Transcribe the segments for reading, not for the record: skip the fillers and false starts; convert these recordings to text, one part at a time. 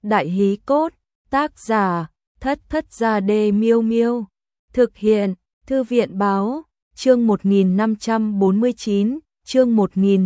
Đại hí cốt, tác giả, Thất Thất Gia Đê Miêu Miêu. Thực hiện, Thư viện báo, chương 1549, chương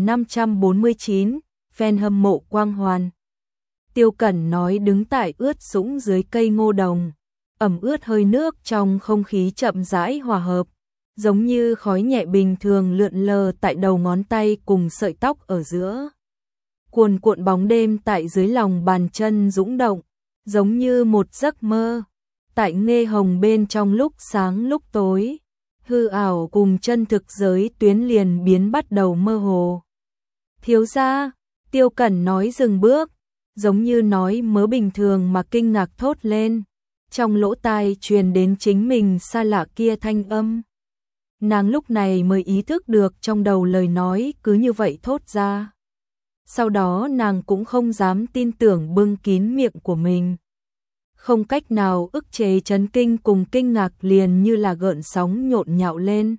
1549, fan hâm mộ Quang Hoàn. Tiêu Cẩn nói đứng tại ướt sũng dưới cây ngô đồng, ẩm ướt hơi nước trong không khí chậm rãi hòa hợp, giống như khói nhẹ bình thường lượn lờ tại đầu ngón tay cùng sợi tóc ở giữa. Cuồn cuộn bóng đêm tại dưới lòng bàn chân dũng động, giống như một giấc mơ. Tại nghe hồng bên trong lúc sáng lúc tối, hư ảo cùng chân thực giới tuyến liền biến bắt đầu mơ hồ. Thiếu gia, Tiêu Cẩn nói dừng bước, giống như nói mớ bình thường mà kinh ngạc thốt lên. Trong lỗ tai truyền đến chính mình xa lạ kia thanh âm. Nàng lúc này mới ý thức được trong đầu lời nói cứ như vậy thốt ra. Sau đó nàng cũng không dám tin tưởng bưng kín miệng của mình. Không cách nào ức chế chấn kinh cùng kinh ngạc liền như là gợn sóng nhộn nhạo lên.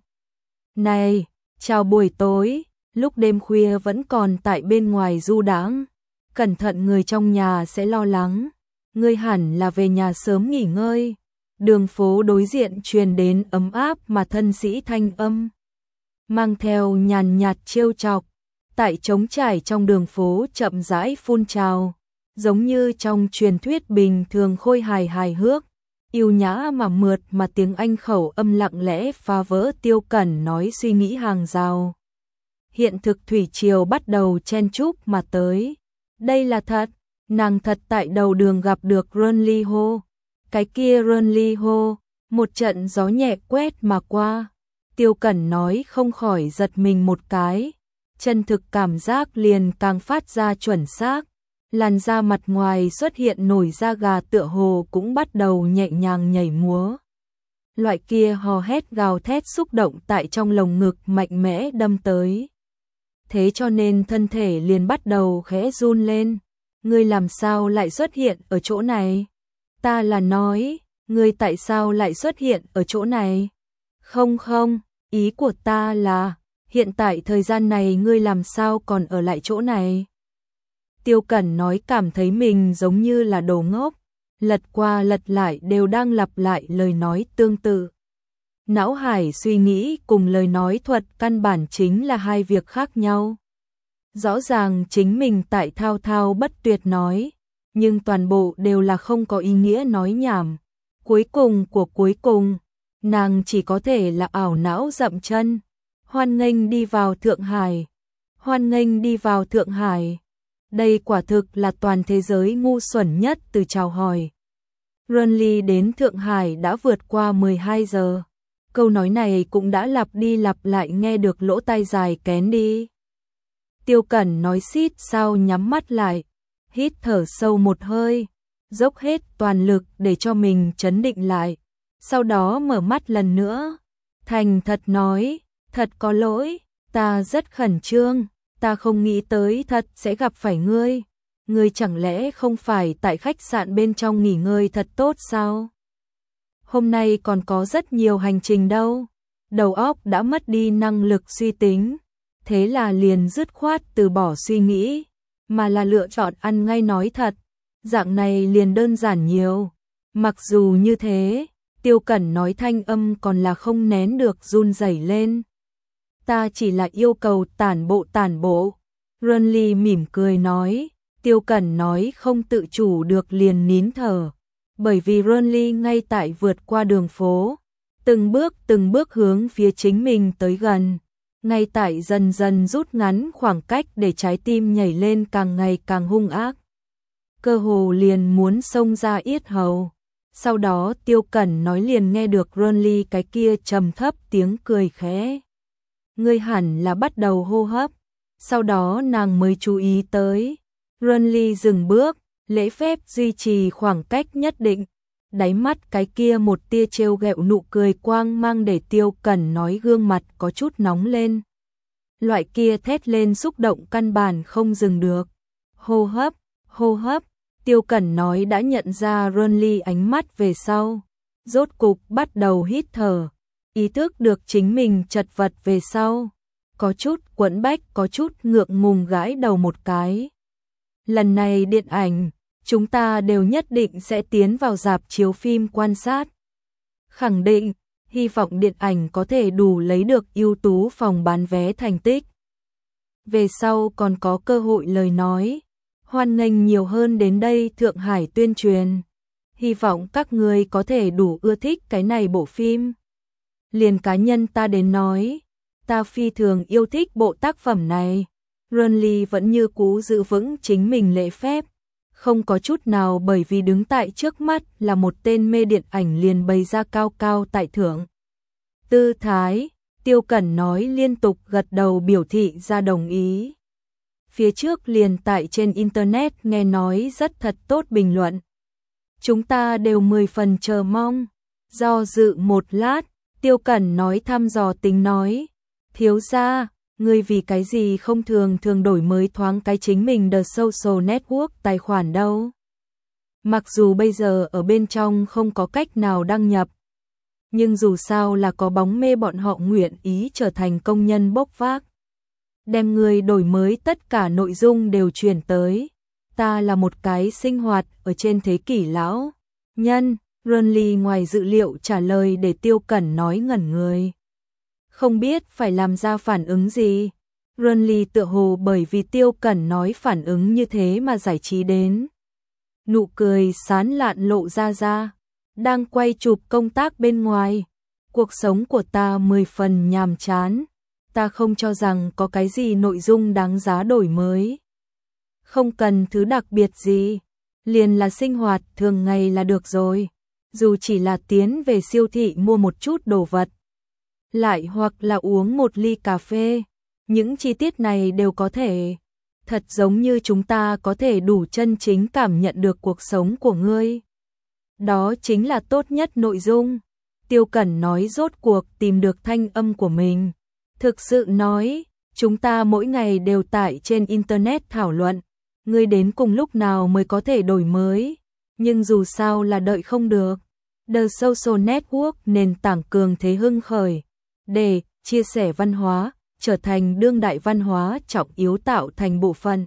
Này, chào buổi tối, lúc đêm khuya vẫn còn tại bên ngoài du đãng, cẩn thận người trong nhà sẽ lo lắng, ngươi hẳn là về nhà sớm nghỉ ngơi. Đường phố đối diện truyền đến ấm áp mà thân sĩ thanh âm, mang theo nhàn nhạt trêu chọc, tại trống trải trong đường phố chậm rãi phun trào. Giống như trong truyền thuyết bình thường khôi hài hài hước, yêu nhã mà mượt mà tiếng Anh khẩu âm lặng lẽ phá vỡ Tiêu Cẩn nói suy nghĩ hàng rào. Hiện thực thủy triều bắt đầu chen chúc mà tới. Đây là thật, nàng thật tại đầu đường gặp được Runly Ho. Cái kia Runly Ho, một trận gió nhẹ quét mà qua. Tiêu Cẩn nói không khỏi giật mình một cái. Chân thực cảm giác liền càng phát ra chuẩn xác. Làn da mặt ngoài xuất hiện nổi da gà tựa hồ cũng bắt đầu nhẹ nhàng nhảy múa. Loại kia hò hét gào thét xúc động tại trong lồng ngực mạnh mẽ đâm tới. Thế cho nên thân thể liền bắt đầu khẽ run lên. Ngươi làm sao lại xuất hiện ở chỗ này? Ta là nói, ngươi tại sao lại xuất hiện ở chỗ này? Không không, ý của ta là, hiện tại thời gian này ngươi làm sao còn ở lại chỗ này? Tiêu Cẩn nói cảm thấy mình giống như là đồ ngốc, lật qua lật lại đều đang lặp lại lời nói tương tự. Não hải suy nghĩ cùng lời nói thuật căn bản chính là hai việc khác nhau. Rõ ràng chính mình tại thao thao bất tuyệt nói, nhưng toàn bộ đều là không có ý nghĩa nói nhảm. Cuối cùng của cuối cùng, nàng chỉ có thể là ảo não dậm chân. Hoan nghênh đi vào Thượng Hải. Hoan nghênh đi vào Thượng Hải. Đây quả thực là toàn thế giới ngu xuẩn nhất từ chào hỏi. Runly đến Thượng Hải đã vượt qua 12 giờ. Câu nói này cũng đã lặp đi lặp lại nghe được lỗ tai dài kén đi. Tiêu Cẩn nói xít sao nhắm mắt lại, hít thở sâu một hơi, dốc hết toàn lực để cho mình trấn định lại. Sau đó mở mắt lần nữa, thành thật nói, thật có lỗi, ta rất khẩn trương. Ta không nghĩ tới thật sẽ gặp phải ngươi. Ngươi chẳng lẽ không phải tại khách sạn bên trong nghỉ ngơi thật tốt sao? Hôm nay còn có rất nhiều hành trình đâu. Đầu óc đã mất đi năng lực suy tính. Thế là liền dứt khoát từ bỏ suy nghĩ, mà là lựa chọn ăn ngay nói thật. Dạng này liền đơn giản nhiều. Mặc dù như thế, Tiêu Cẩn nói thanh âm còn là không nén được run rẩy lên. Ta chỉ là yêu cầu tản bộ. Runly mỉm cười nói. Tiêu Cẩn nói không tự chủ được liền nín thở. Bởi vì Runly ngay tại vượt qua đường phố. Từng bước hướng phía chính mình tới gần. Ngay tại dần dần rút ngắn khoảng cách để trái tim nhảy lên càng ngày càng hung ác. Cơ hồ liền muốn xông ra yết hầu. Sau đó Tiêu Cẩn nói liền nghe được Runly cái kia trầm thấp tiếng cười khẽ. Ngươi hẳn là bắt đầu hô hấp. Sau đó nàng mới chú ý tới. Runly dừng bước, lễ phép duy trì khoảng cách nhất định. Đáy mắt cái kia một tia trêu ghẹo nụ cười quang mang để Tiêu Cẩn nói gương mặt có chút nóng lên. Loại kia thét lên xúc động căn bản không dừng được. Hô hấp. Tiêu Cẩn nói đã nhận ra Runly ánh mắt về sau. Rốt cục bắt đầu hít thở. Ý thức được chính mình chật vật về sau, có chút quẫn bách, có chút ngượng ngùng gãi đầu một cái. Lần này điện ảnh, chúng ta đều nhất định sẽ tiến vào rạp chiếu phim quan sát. Khẳng định, hy vọng điện ảnh có thể đủ lấy được ưu tú phòng bán vé thành tích. Về sau còn có cơ hội lời nói, hoan nghênh nhiều hơn đến đây Thượng Hải tuyên truyền. Hy vọng các người có thể đủ ưa thích cái này bộ phim. Liền cá nhân ta đến nói, ta phi thường yêu thích bộ tác phẩm này. Renly vẫn như cũ giữ vững chính mình lễ phép, không có chút nào bởi vì đứng tại trước mắt là một tên mê điện ảnh liền bày ra cao cao tại thượng. Tư thái, Tiêu Cẩn nói liên tục gật đầu biểu thị ra đồng ý. Phía trước liền tại trên internet nghe nói rất thật tốt bình luận. Chúng ta đều 10 phần chờ mong. Do dự một lát, Tiêu Cẩn nói thăm dò tính nói, thiếu gia, ngươi vì cái gì không thường đổi mới thoáng cái chính mình The Social Network tài khoản đâu. Mặc dù bây giờ ở bên trong không có cách nào đăng nhập, nhưng dù sao là có bóng mê bọn họ nguyện ý trở thành công nhân bốc vác. Đem người đổi mới tất cả nội dung đều truyền tới. Ta là một cái sinh hoạt ở trên thế kỷ lão nhân. Renly ngoài dự liệu trả lời để Tiêu Cẩn nói ngẩn người. Không biết phải làm ra phản ứng gì. Renly tựa hồ bởi vì Tiêu Cẩn nói phản ứng như thế mà giải trí đến. Nụ cười sán lạn lộ ra. Đang quay chụp công tác bên ngoài. Cuộc sống của ta 10 phần nhàm chán. Ta không cho rằng có cái gì nội dung đáng giá đổi mới. Không cần thứ đặc biệt gì. Liền là sinh hoạt thường ngày là được rồi. Dù chỉ là tiến về siêu thị mua một chút đồ vật. Lại hoặc là uống một ly cà phê. Những chi tiết này đều có thể. Thật giống như chúng ta có thể đủ chân chính cảm nhận được cuộc sống của ngươi. Đó chính là tốt nhất nội dung. Tiêu Cẩn nói rốt cuộc tìm được thanh âm của mình. Thực sự nói, chúng ta mỗi ngày đều tải trên internet thảo luận. Ngươi đến cùng lúc nào mới có thể đổi mới. Nhưng dù sao là đợi không được. The Social Network nền tảng cường thế hưng khởi. Để chia sẻ văn hóa, trở thành đương đại văn hóa trọng yếu tạo thành bộ phận.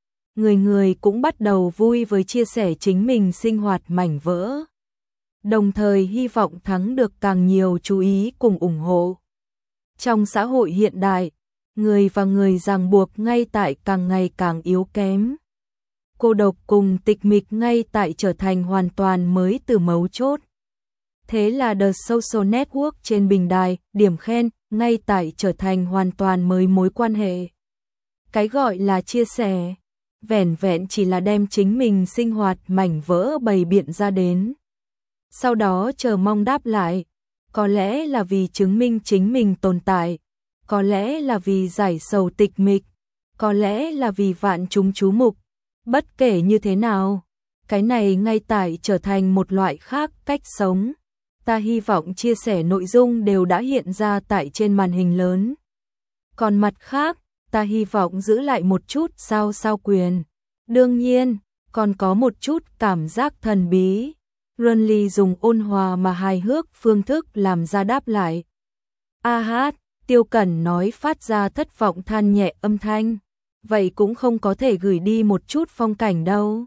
Người cũng bắt đầu vui với chia sẻ chính mình sinh hoạt mảnh vỡ. Đồng thời hy vọng thắng được càng nhiều chú ý cùng ủng hộ. Trong xã hội hiện đại, người và người ràng buộc ngay tại càng ngày càng yếu kém. Cô độc cùng tịch mịch ngay tại trở thành hoàn toàn mới từ mấu chốt. Thế là The Social Network trên bình đài, điểm khen, ngay tại trở thành hoàn toàn mới mối quan hệ. Cái gọi là chia sẻ, vẻn vẹn chỉ là đem chính mình sinh hoạt mảnh vỡ bày biện ra đến. Sau đó chờ mong đáp lại, có lẽ là vì chứng minh chính mình tồn tại, có lẽ là vì giải sầu tịch mịch, có lẽ là vì vạn chúng chú mục. Bất kể như thế nào, cái này ngay tại trở thành một loại khác cách sống. Ta hy vọng chia sẻ nội dung đều đã hiện ra tại trên màn hình lớn. Còn mặt khác, ta hy vọng giữ lại một chút sao quyền. Đương nhiên, còn có một chút cảm giác thần bí. Renly dùng ôn hòa mà hài hước phương thức làm ra đáp lại. A hát, Tiêu Cẩn nói phát ra thất vọng than nhẹ âm thanh. Vậy cũng không có thể gửi đi một chút phong cảnh đâu.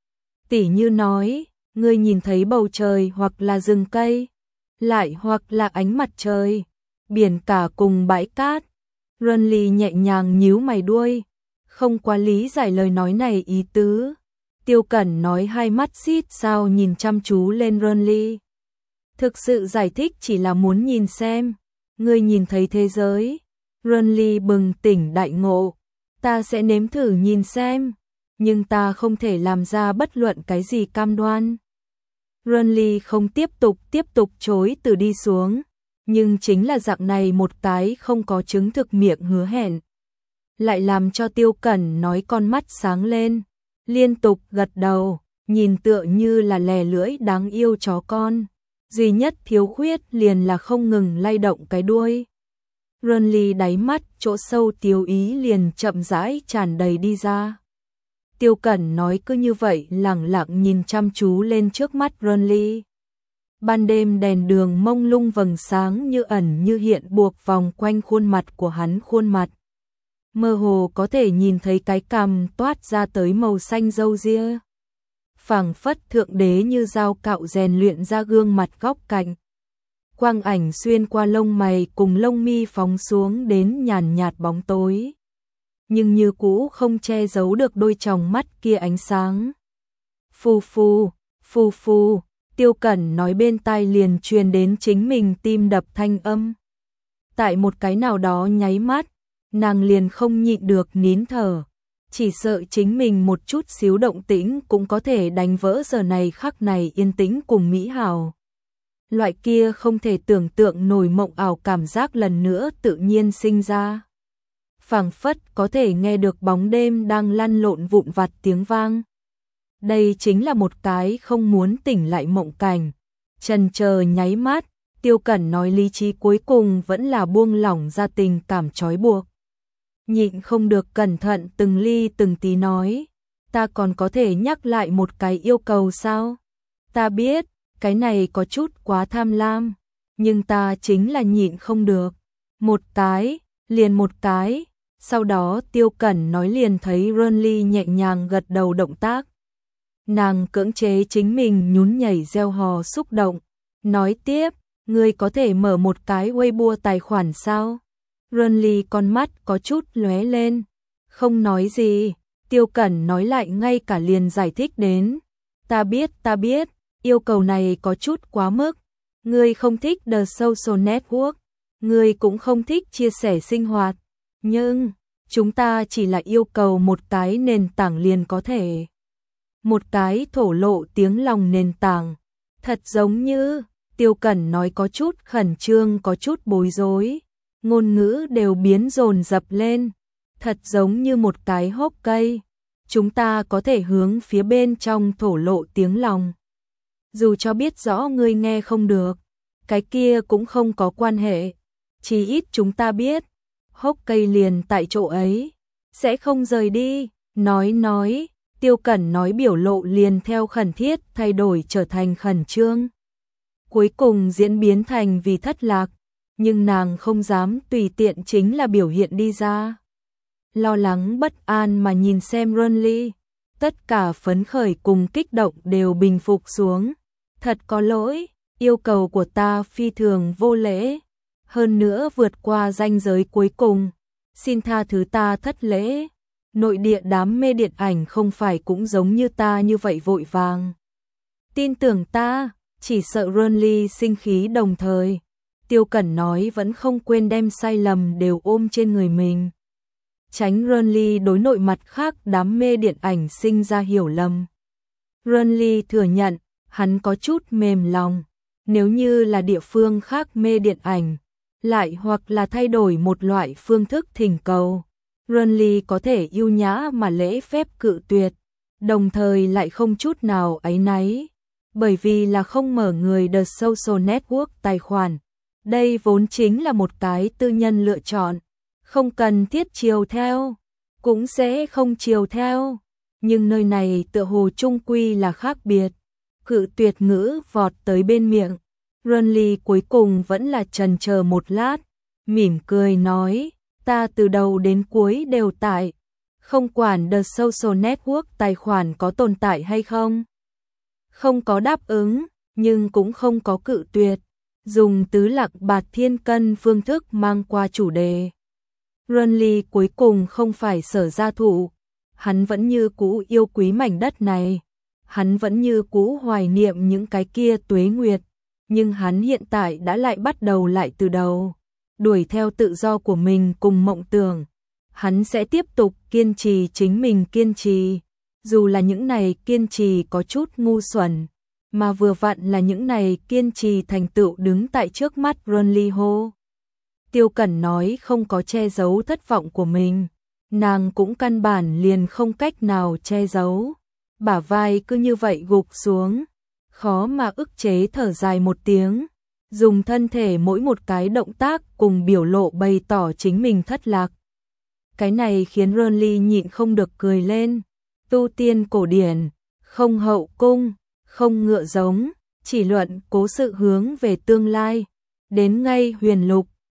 Tỉ như nói, ngươi nhìn thấy bầu trời hoặc là rừng cây, lại hoặc là ánh mặt trời, biển cả cùng bãi cát. Renly nhẹ nhàng nhíu mày đuôi, không quá lý giải lời nói này ý tứ. Tiêu Cẩn nói hai mắt xít sao nhìn chăm chú lên Renly. Thực sự giải thích chỉ là muốn nhìn xem, ngươi nhìn thấy thế giới. Renly bừng tỉnh đại ngộ, ta sẽ nếm thử nhìn xem, nhưng ta không thể làm ra bất luận cái gì cam đoan. Renly không tiếp tục chối từ đi xuống, nhưng chính là dạng này một cái không có chứng thực miệng hứa hẹn. Lại làm cho Tiêu Cẩn nói con mắt sáng lên, liên tục gật đầu, nhìn tựa như là lè lưỡi đáng yêu chó con. Duy nhất thiếu khuyết liền là không ngừng lay động cái đuôi. Renly đáy mắt chỗ sâu tiêu ý liền chậm rãi tràn đầy đi ra. Tiêu Cẩn nói cứ như vậy lẳng lặng nhìn chăm chú lên trước mắt Renly. Ban đêm đèn đường mông lung vầng sáng như ẩn như hiện buộc vòng quanh khuôn mặt của hắn khuôn mặt. Mơ hồ có thể nhìn thấy cái cằm toát ra tới màu xanh râu ria. phảng phất thượng đế như dao cạo rèn luyện ra gương mặt góc cạnh. Quang ảnh xuyên qua lông mày cùng lông mi phóng xuống đến nhàn nhạt bóng tối. Nhưng như cũ không che giấu được đôi tròng mắt kia ánh sáng. Phù phù, phù phù, Tiêu Cẩn nói bên tai liền truyền đến chính mình tim đập thanh âm. Tại một cái nào đó nháy mắt, nàng liền không nhịn được nín thở. Chỉ sợ chính mình một chút xíu động tĩnh cũng có thể đánh vỡ giờ này khắc này yên tĩnh cùng mỹ hảo. Loại kia không thể tưởng tượng nổi mộng ảo cảm giác lần nữa tự nhiên sinh ra. Phảng phất có thể nghe được bóng đêm đang lăn lộn vụn vặt tiếng vang. Đây chính là một cái không muốn tỉnh lại mộng cảnh. Chần chờ nháy mắt, Tiêu Cẩn nói lý trí cuối cùng vẫn là buông lỏng ra tình cảm trói buộc. Nhịn không được cẩn thận từng ly từng tí nói, ta còn có thể nhắc lại một cái yêu cầu sao? Ta biết, cái này có chút quá tham lam, nhưng ta chính là nhịn không được. Một cái, liền một cái. Sau đó Tiêu Cẩn nói liền thấy Renly nhẹ nhàng gật đầu động tác. Nàng cưỡng chế chính mình nhún nhảy reo hò xúc động, nói tiếp, ngươi có thể mở một cái Weibo tài khoản sao? Renly con mắt có chút lóe lên, không nói gì. Tiêu Cẩn nói lại ngay cả liền giải thích đến, ta biết, yêu cầu này có chút quá mức. Ngươi không thích The Social Network, ngươi cũng không thích chia sẻ sinh hoạt, nhưng chúng ta chỉ là yêu cầu một cái nền tảng liền có thể. Một cái thổ lộ tiếng lòng nền tảng. Thật giống như, Tiêu Cẩn nói có chút khẩn trương có chút bối rối. Ngôn ngữ đều biến dồn dập lên. Thật giống như một cái hốc cây. Chúng ta có thể hướng phía bên trong thổ lộ tiếng lòng. Dù cho biết rõ ngươi nghe không được, cái kia cũng không có quan hệ. Chỉ ít chúng ta biết, hốc cây liền tại chỗ ấy, sẽ không rời đi. Nói, Tiêu Cẩn nói biểu lộ liền theo khẩn thiết thay đổi trở thành khẩn trương. Cuối cùng diễn biến thành vì thất lạc, nhưng nàng không dám tùy tiện chính là biểu hiện đi ra. Lo lắng bất an mà nhìn xem Renly, tất cả phấn khởi cùng kích động đều bình phục xuống. Thật có lỗi, yêu cầu của ta phi thường vô lễ, hơn nữa vượt qua ranh giới cuối cùng, xin tha thứ ta thất lễ. Nội địa đám mê điện ảnh không phải cũng giống như ta như vậy vội vàng. Tin tưởng ta, chỉ sợ Renly sinh khí đồng thời. Tiêu Cẩn nói vẫn không quên đem sai lầm đều ôm trên người mình. Tránh Renly đối nội mặt khác đám mê điện ảnh sinh ra hiểu lầm. Renly thừa nhận, hắn có chút mềm lòng. Nếu như là địa phương khác mê điện ảnh, lại hoặc là thay đổi một loại phương thức thỉnh cầu, Renly có thể yêu nhã mà lễ phép cự tuyệt, đồng thời lại không chút nào áy náy, bởi vì là không mở người The Social Network tài khoản. Đây vốn chính là một cái tư nhân lựa chọn, không cần thiết chiều theo, cũng sẽ không chiều theo. Nhưng nơi này tựa hồ chung quy là khác biệt. Cự tuyệt ngữ vọt tới bên miệng. Renly cuối cùng vẫn là chần chờ một lát, mỉm cười nói, ta từ đầu đến cuối đều tại, không quản The Social Network tài khoản có tồn tại hay không. Không có đáp ứng, nhưng cũng không có cự tuyệt, dùng tứ lạc bạt thiên cân phương thức mang qua chủ đề. Renly cuối cùng không phải sở gia thủ, hắn vẫn như cũ yêu quý mảnh đất này, hắn vẫn như cũ hoài niệm những cái kia tuế nguyệt, nhưng hắn hiện tại đã lại bắt đầu lại từ đầu, đuổi theo tự do của mình cùng mộng tưởng. Hắn sẽ tiếp tục kiên trì chính mình kiên trì, dù là những này kiên trì có chút ngu xuẩn, mà vừa vặn là những này kiên trì thành tựu đứng tại trước mắt Renly hô. Tiêu Cẩn nói không có che giấu thất vọng của mình, nàng cũng căn bản liền không cách nào che giấu, bả vai cứ như vậy gục xuống, khó mà ức chế thở dài một tiếng, dùng thân thể mỗi một cái động tác cùng biểu lộ bày tỏ chính mình thất lạc. Cái này khiến Renly nhịn không được cười lên. Tu tiên cổ điển, không hậu cung, không ngựa giống, chỉ luận cố sự hướng về tương lai, đến ngay huyền lục,